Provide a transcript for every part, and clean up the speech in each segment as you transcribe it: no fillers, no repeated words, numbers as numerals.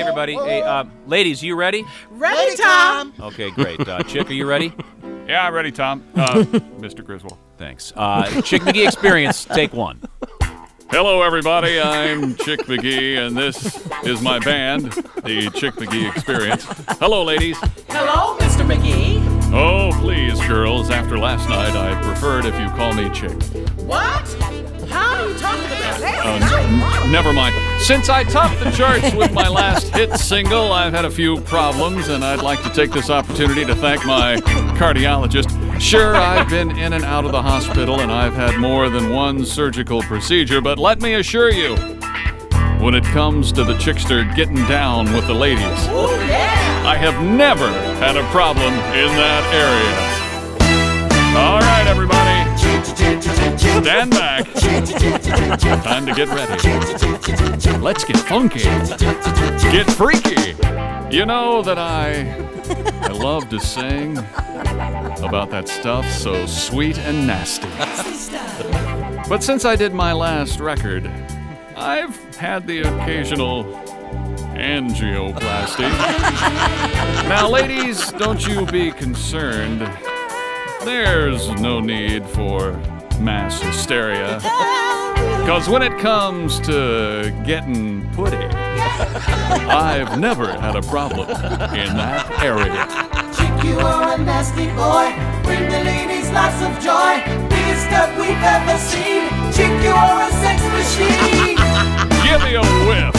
everybody. Hey, ladies, you ready? Ready, Tom. Okay, great. Chick, are you ready? Yeah, I'm ready, Tom. Mr. Griswold. Thanks. Chick McGee Experience, take one. Hello, everybody. I'm Chick McGee, and this is my band, the Chick McGee Experience. Hello, ladies. Hello, Mr. McGee. Oh, please, girls. After last night, I preferred if you call me Chick. What? How are you talking about that? Never mind. Since I topped the charts with my last hit single, I've had a few problems, and I'd like to take this opportunity to thank my cardiologist. Sure, I've been in and out of the hospital, and I've had more than one surgical procedure, but let me assure you, when it comes to the Chickster getting down with the ladies, Oh, yeah. I have never had a problem in that area. All right, everybody. Stand back. Time to get ready. Let's get funky. Get freaky. You know that I love to sing about that stuff so sweet and nasty. But since I did my last record, I've had the occasional angioplasty. Now, ladies, don't you be concerned. There's no need for mass hysteria. Because when it comes to getting putty, I've never had a problem in that area. Chick, you are a nasty boy. Bring the ladies lots of joy. Biggest stuff we've ever seen. Chick, you are a sex machine. Give me a whiff.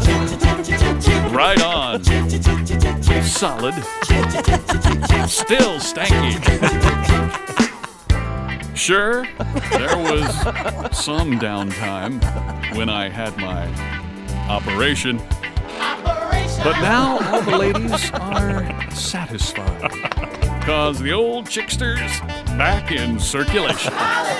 Right on. Solid. Still stanky. Sure, there was some downtime when I had my operation. But now all the ladies are satisfied. Cause the old Chickster's back in circulation.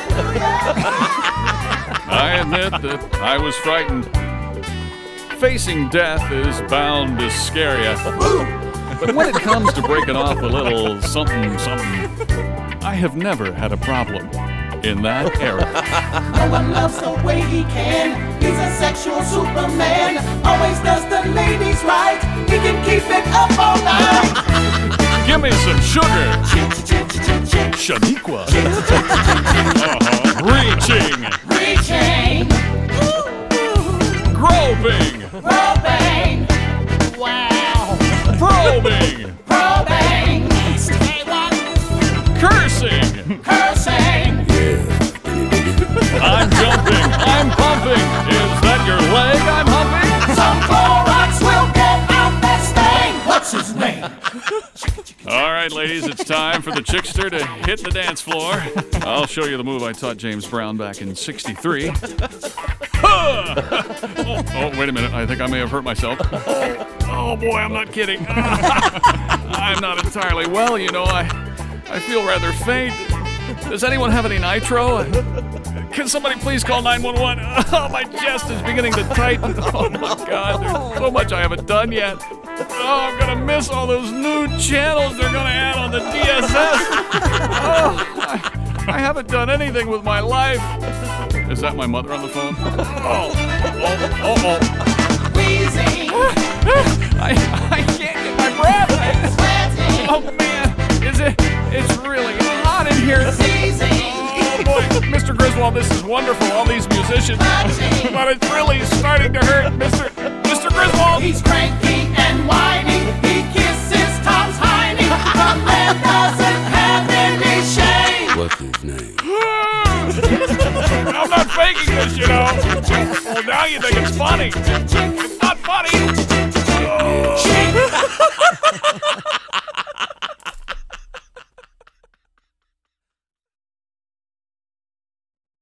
I admit that I was frightened. Facing death is bound to scare you. But when it comes to breaking off a little something, I have never had a problem in that area. No one loves the way he can. He's a sexual superman. Always does the ladies right. He can keep it up all night. Give me some sugar. Shaniqua. Reaching. Groping. Wow. Probing. Cursing. I'm jumping. I'm pumping. Is that your leg I'm humping? Some Clorox will get out that stain. What's his name? All right, ladies, it's time for the Chickster to hit the dance floor. I'll show you the move I taught James Brown back in '63. Oh, wait a minute. I think I may have hurt myself. Oh, boy, I'm not kidding. I'm not entirely well, you know. I feel rather faint. Does anyone have any nitro? Can somebody please call 911? Oh, my chest is beginning to tighten. Oh, my God. There's so much I haven't done yet. Oh, I'm going to miss all those new channels they're going to add on the DSS. Oh, I haven't done anything with my life. Is that my mother on the phone? Oh. Wheezing. I can't get my breath. Oh, man. It's really hot in here. Oh, boy. Mr. Griswold, this is wonderful. All these musicians. But it's really starting to hurt, Mr. Griswold. He's cranky and whiny. He kisses Tom's hiney. The man doesn't have any shame. What's his name? I'm not faking this, you know. Well, now you think it's funny. It's not funny.